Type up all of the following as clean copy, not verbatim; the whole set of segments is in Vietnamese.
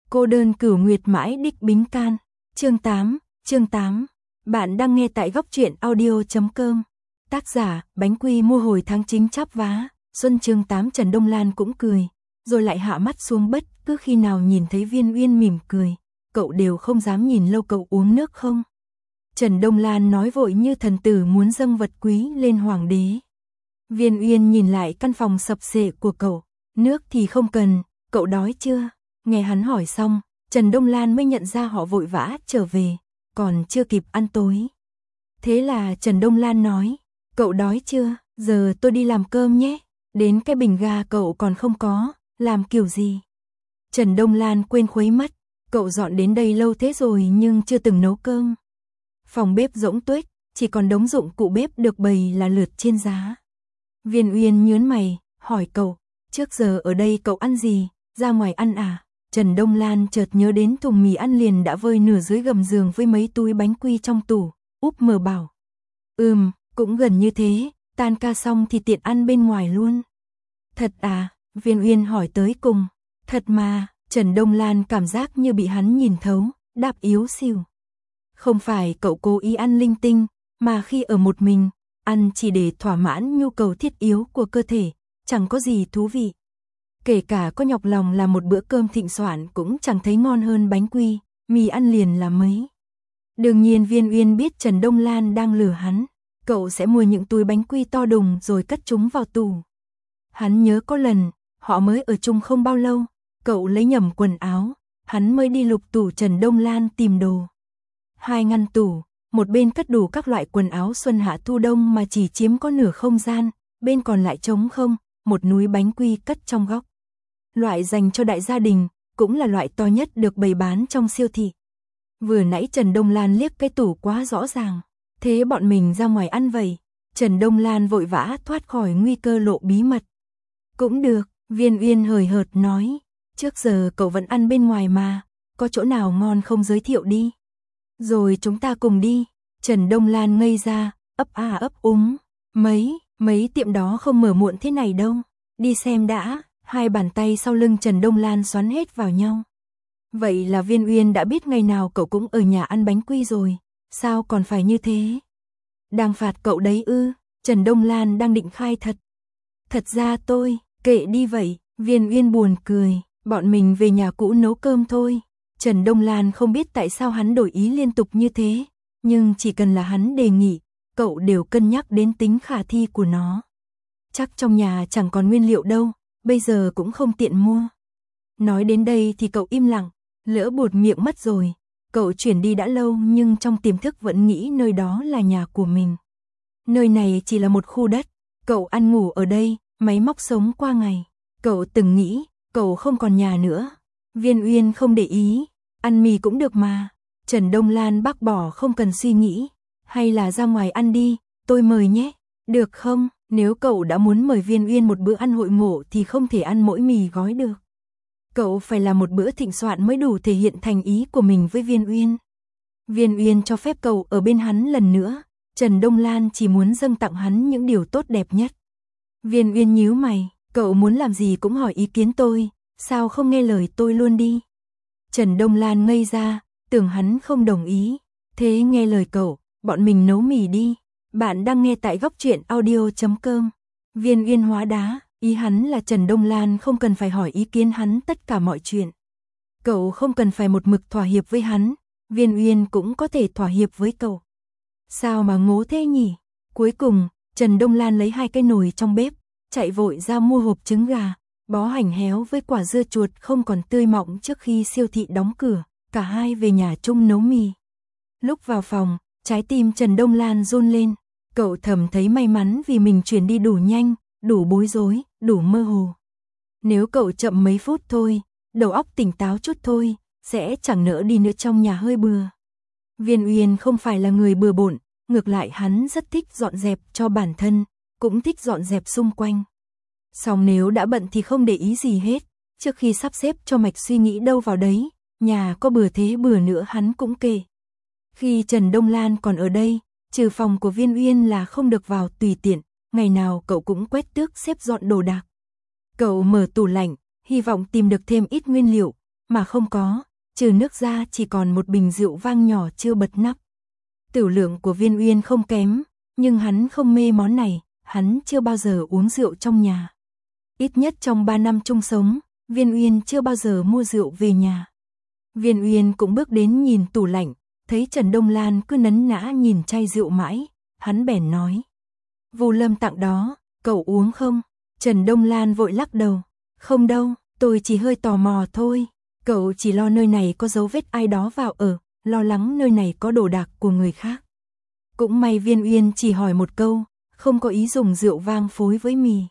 Cô đơn cửu nguyệt mãi đích bính can. Chương 8. Bạn đang nghe tại góc truyện audio.com. Tác giả, bánh quy mua hồi tháng chính chắp vá. Xuân chương 8 Trần Đông Lan cũng cười, rồi lại hạ mắt xuống bất cứ khi nào nhìn thấy Viên Uyên mỉm cười. Cậu đều không dám nhìn lâu, cậu uống nước không? Trần Đông Lan nói vội như thần tử muốn dâng vật quý lên hoàng đế. Viên Uyên nhìn lại căn phòng sập xệ của cậu. Nước thì không cần, cậu đói chưa? Nghe hắn hỏi xong, Trần Đông Lan mới nhận ra họ vội vã trở về, còn chưa kịp ăn tối. Thế là Trần Đông Lan nói, cậu đói chưa? Giờ tôi đi làm cơm nhé. Đến cái bình ga cậu còn không có, làm kiểu gì? Trần Đông Lan quên khuấy mất, cậu dọn đến đây lâu thế rồi nhưng chưa từng nấu cơm. Phòng bếp rỗng tuếch, chỉ còn đống dụng cụ bếp được bày là lượt trên giá. Viên Uyên nhướng mày, hỏi cậu, trước giờ ở đây cậu ăn gì, ra ngoài ăn à? Trần Đông Lan chợt nhớ đến thùng mì ăn liền đã vơi nửa dưới gầm giường với mấy túi bánh quy trong tủ, úp mờ bảo. Cũng gần như thế, tan ca xong thì tiện ăn bên ngoài luôn. Thật à? Viên Uyên hỏi tới cùng. Thật mà, Trần Đông Lan cảm giác như bị hắn nhìn thấu, đáp yếu xìu. Không phải cậu cố ý ăn linh tinh, mà khi ở một mình, ăn chỉ để thỏa mãn nhu cầu thiết yếu của cơ thể, chẳng có gì thú vị. Kể cả có nhọc lòng làm một bữa cơm thịnh soạn cũng chẳng thấy ngon hơn bánh quy, mì ăn liền là mấy. Đương nhiên Viên Uyên biết Trần Đông Lan đang lừa hắn, cậu sẽ mua những túi bánh quy to đùng rồi cất chúng vào tủ. Hắn nhớ có lần, họ mới ở chung không bao lâu, cậu lấy nhầm quần áo, hắn mới đi lục tủ Trần Đông Lan tìm đồ. 2 ngăn tủ, một bên cất đủ các loại quần áo xuân hạ thu đông mà chỉ chiếm có nửa không gian, bên còn lại trống không, một núi bánh quy cất trong góc. Loại dành cho đại gia đình, cũng là loại to nhất được bày bán trong siêu thị. Vừa nãy Trần Đông Lan liếc cái tủ quá rõ ràng, thế bọn mình ra ngoài ăn vậy. Trần Đông Lan vội vã thoát khỏi nguy cơ lộ bí mật. Cũng được, Viên Uyên hời hợt nói, trước giờ cậu vẫn ăn bên ngoài mà, có chỗ nào ngon không giới thiệu đi. Rồi chúng ta cùng đi. Trần Đông Lan ngây ra, ấp a ấp úng. Mấy tiệm đó không mở muộn thế này đâu. Đi xem đã. Hai bàn tay sau lưng Trần Đông Lan xoắn hết vào nhau. Vậy là Viên Uyên đã biết ngày nào cậu cũng ở nhà ăn bánh quy rồi. Sao còn phải như thế? Đang phạt cậu đấy ư? Trần Đông Lan đang định khai thật. Thật ra tôi, kệ đi vậy. Viên Uyên buồn cười. Bọn mình về nhà cũ nấu cơm thôi. Trần Đông Lan không biết tại sao hắn đổi ý liên tục như thế. Nhưng chỉ cần là hắn đề nghị, cậu đều cân nhắc đến tính khả thi của nó. Chắc trong nhà chẳng còn nguyên liệu đâu. Bây giờ cũng không tiện mua. Nói đến đây thì cậu im lặng, lỡ buột miệng mất rồi. Cậu chuyển đi đã lâu nhưng trong tiềm thức vẫn nghĩ nơi đó là nhà của mình. Nơi này chỉ là một khu đất, cậu ăn ngủ ở đây, máy móc sống qua ngày. Cậu từng nghĩ, cậu không còn nhà nữa. Viên Uyên không để ý, ăn mì cũng được mà. Trần Đông Lan bác bỏ không cần suy nghĩ. Hay là ra ngoài ăn đi, tôi mời nhé. Được không? Nếu cậu đã muốn mời Viên Uyên một bữa ăn hội ngộ thì không thể ăn mỗi mì gói được. Cậu phải làm một bữa thịnh soạn mới đủ thể hiện thành ý của mình với Viên Uyên. Viên Uyên cho phép cậu ở bên hắn lần nữa. Trần Đông Lan chỉ muốn dâng tặng hắn những điều tốt đẹp nhất. Viên Uyên nhíu mày, cậu muốn làm gì cũng hỏi ý kiến tôi, sao không nghe lời tôi luôn đi. Trần Đông Lan ngây ra, tưởng hắn không đồng ý. Thế nghe lời cậu, bọn mình nấu mì đi. Bạn đang nghe tại góc truyện audio.com. Viên Uyên hóa đá, ý hắn là Trần Đông Lan không cần phải hỏi ý kiến hắn tất cả mọi chuyện. Cậu không cần phải một mực thỏa hiệp với hắn, Viên Uyên cũng có thể thỏa hiệp với cậu. Sao mà ngố thế nhỉ? Cuối cùng, Trần Đông Lan lấy 2 cái nồi trong bếp, chạy vội ra mua hộp trứng gà, bó hành héo với quả dưa chuột không còn tươi mọng trước khi siêu thị đóng cửa, cả hai về nhà chung nấu mì. Lúc vào phòng, trái tim Trần Đông Lan run lên, cậu thầm thấy may mắn vì mình chuyển đi đủ nhanh, đủ bối rối, đủ mơ hồ. Nếu cậu chậm mấy phút thôi, đầu óc tỉnh táo chút thôi, sẽ chẳng nỡ đi nữa trong nhà hơi bừa. Viên Uyên không phải là người bừa bộn, ngược lại hắn rất thích dọn dẹp cho bản thân, cũng thích dọn dẹp xung quanh. Song nếu đã bận thì không để ý gì hết, trước khi sắp xếp cho mạch suy nghĩ đâu vào đấy, nhà có bừa thế bừa nữa hắn cũng kệ. Khi Trần Đông Lan còn ở đây, trừ phòng của Viên Uyên là không được vào tùy tiện, ngày nào cậu cũng quét tước xếp dọn đồ đạc. Cậu mở tủ lạnh, hy vọng tìm được thêm ít nguyên liệu, mà không có, trừ nước ra chỉ còn một bình rượu vang nhỏ chưa bật nắp. Tửu lượng của Viên Uyên không kém, nhưng hắn không mê món này, hắn chưa bao giờ uống rượu trong nhà. Ít nhất trong 3 năm chung sống, Viên Uyên chưa bao giờ mua rượu về nhà. Viên Uyên cũng bước đến nhìn tủ lạnh, thấy Trần Đông Lan cứ nấn nã nhìn chai rượu mãi, hắn bèn nói. Vu Lâm tặng đó, cậu uống không? Trần Đông Lan vội lắc đầu. Không đâu, tôi chỉ hơi tò mò thôi. Cậu chỉ lo nơi này có dấu vết ai đó vào ở, lo lắng nơi này có đồ đạc của người khác. Cũng may Viên Uyên chỉ hỏi một câu, không có ý dùng rượu vang phối với mì.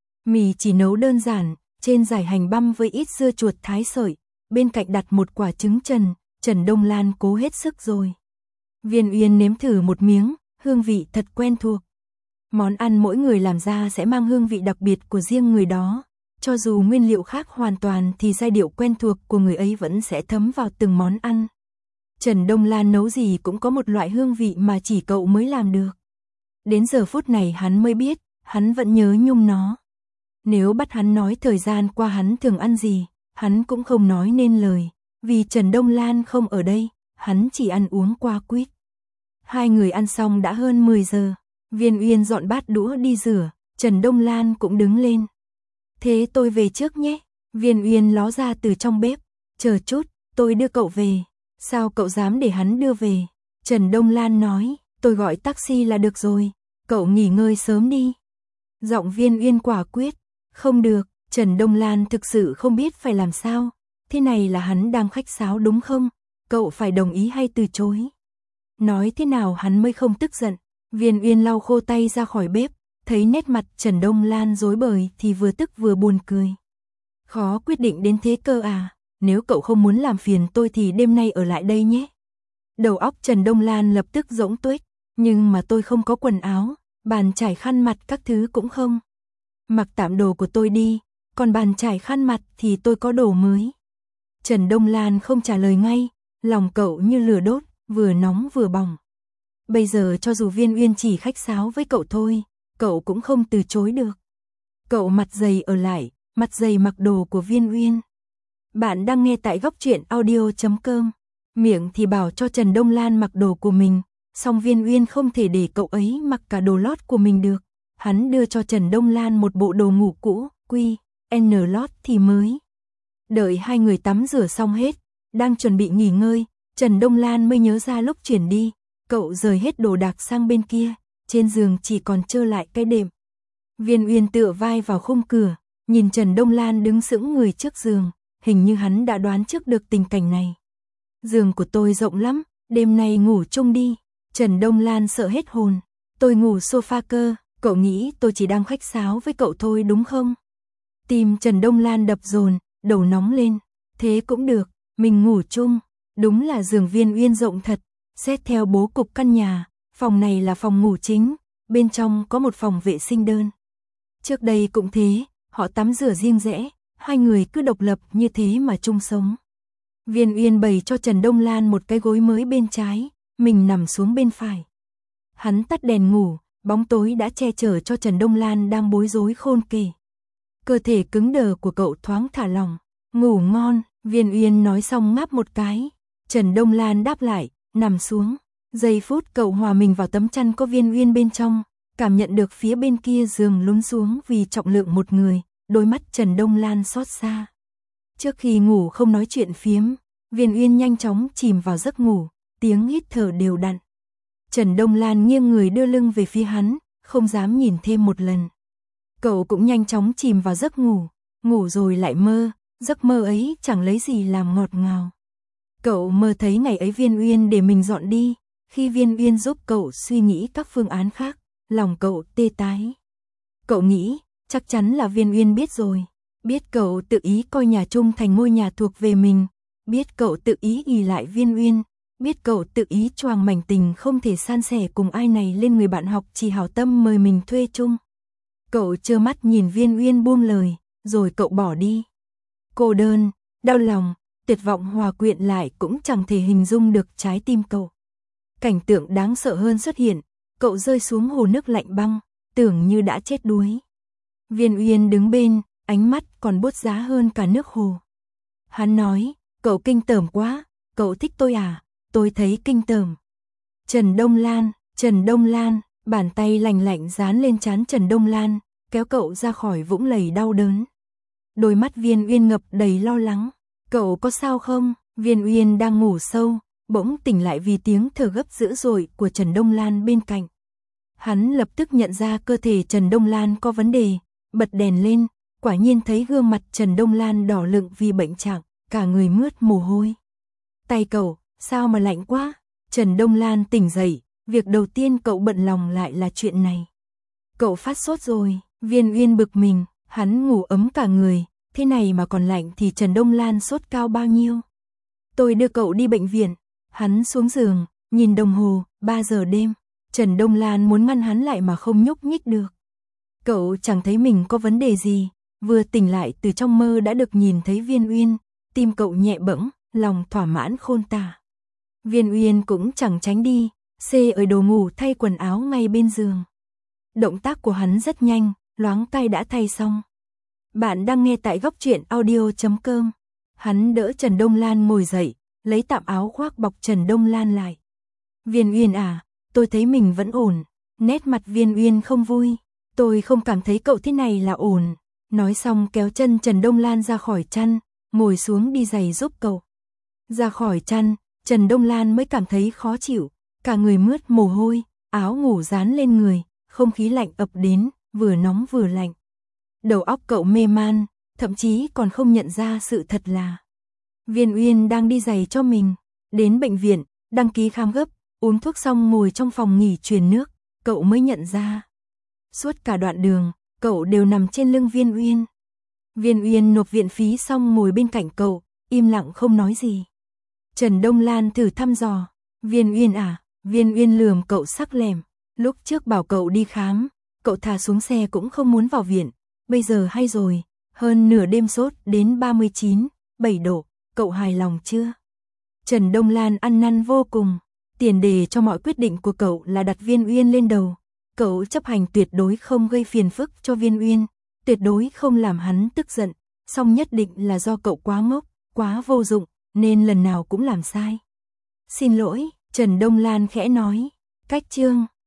Mì chỉ nấu đơn giản, trên dải hành băm với ít dưa chuột thái sợi, bên cạnh đặt một quả trứng trần, Trần Đông Lan cố hết sức rồi. Viên Uyên nếm thử một miếng, hương vị thật quen thuộc. Món ăn mỗi người làm ra sẽ mang hương vị đặc biệt của riêng người đó. Cho dù nguyên liệu khác hoàn toàn thì giai điệu quen thuộc của người ấy vẫn sẽ thấm vào từng món ăn. Trần Đông Lan nấu gì cũng có một loại hương vị mà chỉ cậu mới làm được. Đến giờ phút này hắn mới biết, hắn vẫn nhớ nhung nó. Nếu bắt hắn nói thời gian qua hắn thường ăn gì, hắn cũng không nói nên lời. Vì Trần Đông Lan không ở đây, hắn chỉ ăn uống qua quýt. Hai người ăn xong đã hơn 10 giờ. Viên Uyên dọn bát đũa đi rửa, Trần Đông Lan cũng đứng lên. Thế tôi về trước nhé. Viên Uyên ló ra từ trong bếp. Chờ chút, tôi đưa cậu về. Sao cậu dám để hắn đưa về? Trần Đông Lan nói, tôi gọi taxi là được rồi. Cậu nghỉ ngơi sớm đi. Giọng Viên Uyên quả quyết. Không được, Trần Đông Lan thực sự không biết phải làm sao. Thế này là hắn đang khách sáo đúng không? Cậu phải đồng ý hay từ chối? Nói thế nào hắn mới không tức giận? Viên Uyên lau khô tay ra khỏi bếp, thấy nét mặt Trần Đông Lan rối bời thì vừa tức vừa buồn cười. Khó quyết định đến thế cơ à, nếu cậu không muốn làm phiền tôi thì đêm nay ở lại đây nhé. Đầu óc Trần Đông Lan lập tức rỗng tuếch, nhưng mà tôi không có quần áo, bàn chải khăn mặt các thứ cũng không. Mặc tạm đồ của tôi đi, còn bàn chải khăn mặt thì tôi có đồ mới. Trần Đông Lan không trả lời ngay, lòng cậu như lửa đốt, vừa nóng vừa bỏng. Bây giờ cho dù Viên Uyên chỉ khách sáo với cậu thôi, cậu cũng không từ chối được. Cậu mặt dày ở lại, mặt dày mặc đồ của Viên Uyên. Bạn đang nghe tại góc truyện audio.com. Miệng thì bảo cho Trần Đông Lan mặc đồ của mình, song Viên Uyên không thể để cậu ấy mặc cả đồ lót của mình được. Hắn đưa cho Trần Đông Lan một bộ đồ ngủ cũ, N lót thì mới. Đợi hai người tắm rửa xong hết, đang chuẩn bị nghỉ ngơi, Trần Đông Lan mới nhớ ra lúc chuyển đi. Cậu rời hết đồ đạc sang bên kia, trên giường chỉ còn trơ lại cái đệm. Viên Uyên tựa vai vào khung cửa, nhìn Trần Đông Lan đứng sững người trước giường, hình như hắn đã đoán trước được tình cảnh này. Giường của tôi rộng lắm, đêm nay ngủ chung đi. Trần Đông Lan sợ hết hồn. Tôi ngủ sofa cơ, cậu nghĩ tôi chỉ đang khách sáo với cậu thôi đúng không? Tim Trần Đông Lan đập dồn, đầu nóng lên. Thế cũng được, mình ngủ chung. Đúng là giường Viên Uyên rộng thật. Xét theo bố cục căn nhà, phòng này là phòng ngủ chính, bên trong có một phòng vệ sinh đơn. Trước đây cũng thế, họ tắm rửa riêng rẽ, hai người cứ độc lập như thế mà chung sống. Viên Uyên bày cho Trần Đông Lan một cái gối mới bên trái, mình nằm xuống bên phải. Hắn tắt đèn ngủ, bóng tối đã che chở cho Trần Đông Lan đang bối rối khôn kể. Cơ thể cứng đờ của cậu thoáng thả lỏng. Ngủ ngon, Viên Uyên nói xong ngáp một cái. Trần Đông Lan đáp lại, nằm xuống. Giây phút cậu hòa mình vào tấm chăn có Viên Uyên bên trong, cảm nhận được phía bên kia giường lún xuống vì trọng lượng một người, đôi mắt Trần Đông Lan xót xa. Trước khi ngủ không nói chuyện phiếm, Viên Uyên nhanh chóng chìm vào giấc ngủ, tiếng hít thở đều đặn. Trần Đông Lan nghiêng người đưa lưng về phía hắn, không dám nhìn thêm một lần. Cậu cũng nhanh chóng chìm vào giấc ngủ, ngủ rồi lại mơ, giấc mơ ấy chẳng lấy gì làm ngọt ngào. Cậu mơ thấy ngày ấy Viên Uyên để mình dọn đi, khi Viên Uyên giúp cậu suy nghĩ các phương án khác, lòng cậu tê tái. Cậu nghĩ, chắc chắn là Viên Uyên biết rồi, biết cậu tự ý coi nhà chung thành ngôi nhà thuộc về mình, biết cậu tự ý ỷ lại Viên Uyên, biết cậu tự ý choàng mảnh tình không thể san sẻ cùng ai này lên người bạn học chỉ hảo tâm mời mình thuê chung. Cậu trơ mắt nhìn Viên Uyên buông lời, rồi cậu bỏ đi. Cô đơn, đau lòng, tuyệt vọng hòa quyện lại cũng chẳng thể hình dung được trái tim cậu. Cảnh tượng đáng sợ hơn xuất hiện, cậu rơi xuống hồ nước lạnh băng, tưởng như đã chết đuối. Viên Uyên đứng bên, ánh mắt còn buốt giá hơn cả nước hồ. Hắn nói, Cậu kinh tởm quá, cậu thích tôi à? Tôi thấy kinh tởm. Trần Đông Lan, bàn tay lạnh lạnh dán lên trán Trần Đông Lan, kéo cậu ra khỏi vũng lầy đau đớn. Đôi mắt Viên Uyên ngập đầy lo lắng. Cậu có sao không? Viên Uyên đang ngủ sâu, bỗng tỉnh lại vì tiếng thở gấp dữ dội của Trần Đông Lan bên cạnh. Hắn lập tức nhận ra cơ thể Trần Đông Lan có vấn đề, bật đèn lên, quả nhiên thấy gương mặt Trần Đông Lan đỏ lựng vì bệnh trạng, cả người mướt mồ hôi. Tay cậu, sao mà lạnh quá? Trần Đông Lan tỉnh dậy, việc đầu tiên cậu bận lòng lại là chuyện này. Cậu phát sốt rồi, Viên Uyên bực mình, hắn ngủ ấm cả người, thế này mà còn lạnh thì Trần Đông Lan sốt cao bao nhiêu? Tôi đưa cậu đi bệnh viện. Hắn xuống giường, nhìn đồng hồ, 3 giờ đêm. Trần Đông Lan muốn ngăn hắn lại mà không nhúc nhích được. Cậu chẳng thấy mình có vấn đề gì, vừa tỉnh lại từ trong mơ đã được nhìn thấy Viên Uyên, tim cậu nhẹ bẫng, lòng thỏa mãn khôn tả. Viên Uyên cũng chẳng tránh đi, xê ở đồ ngủ thay quần áo ngay bên giường. Động tác của hắn rất nhanh, loáng tay đã thay xong. Bạn đang nghe tại góc truyện audio.com. Hắn đỡ Trần Đông Lan ngồi dậy, lấy tạm áo khoác bọc Trần Đông Lan lại. Viên Uyên à, tôi thấy mình vẫn ổn. Nét mặt Viên Uyên không vui. Tôi không cảm thấy cậu thế này là ổn. Nói xong kéo chân Trần Đông Lan ra khỏi chăn, ngồi xuống đi giày giúp cậu. Ra khỏi chăn, Trần Đông Lan mới cảm thấy khó chịu, cả người mướt mồ hôi, áo ngủ dán lên người, không khí lạnh ập đến, vừa nóng vừa lạnh. Đầu óc cậu mê man, thậm chí còn không nhận ra sự thật là Viên Uyên đang đi giày cho mình. Đến bệnh viện, đăng ký khám gấp, uống thuốc xong ngồi trong phòng nghỉ truyền nước, cậu mới nhận ra. Suốt cả đoạn đường, cậu đều nằm trên lưng Viên Uyên. Viên Uyên nộp viện phí xong ngồi bên cạnh cậu, im lặng không nói gì. Trần Đông Lan thử thăm dò. Viên Uyên à? Viên Uyên lườm cậu sắc lẻm. Lúc trước bảo cậu đi khám, cậu thả xuống xe cũng không muốn vào viện. Bây giờ hay rồi, hơn nửa đêm sốt đến 39,7 độ, cậu hài lòng chưa? Trần Đông Lan ăn năn vô cùng. Tiền đề cho mọi quyết định của cậu là đặt Viên Uyên lên đầu. Cậu chấp hành tuyệt đối không gây phiền phức cho Viên Uyên, tuyệt đối không làm hắn tức giận, song nhất định là do cậu quá ngốc, quá vô dụng, nên lần nào cũng làm sai. Xin lỗi, Trần Đông Lan khẽ nói. Cách chương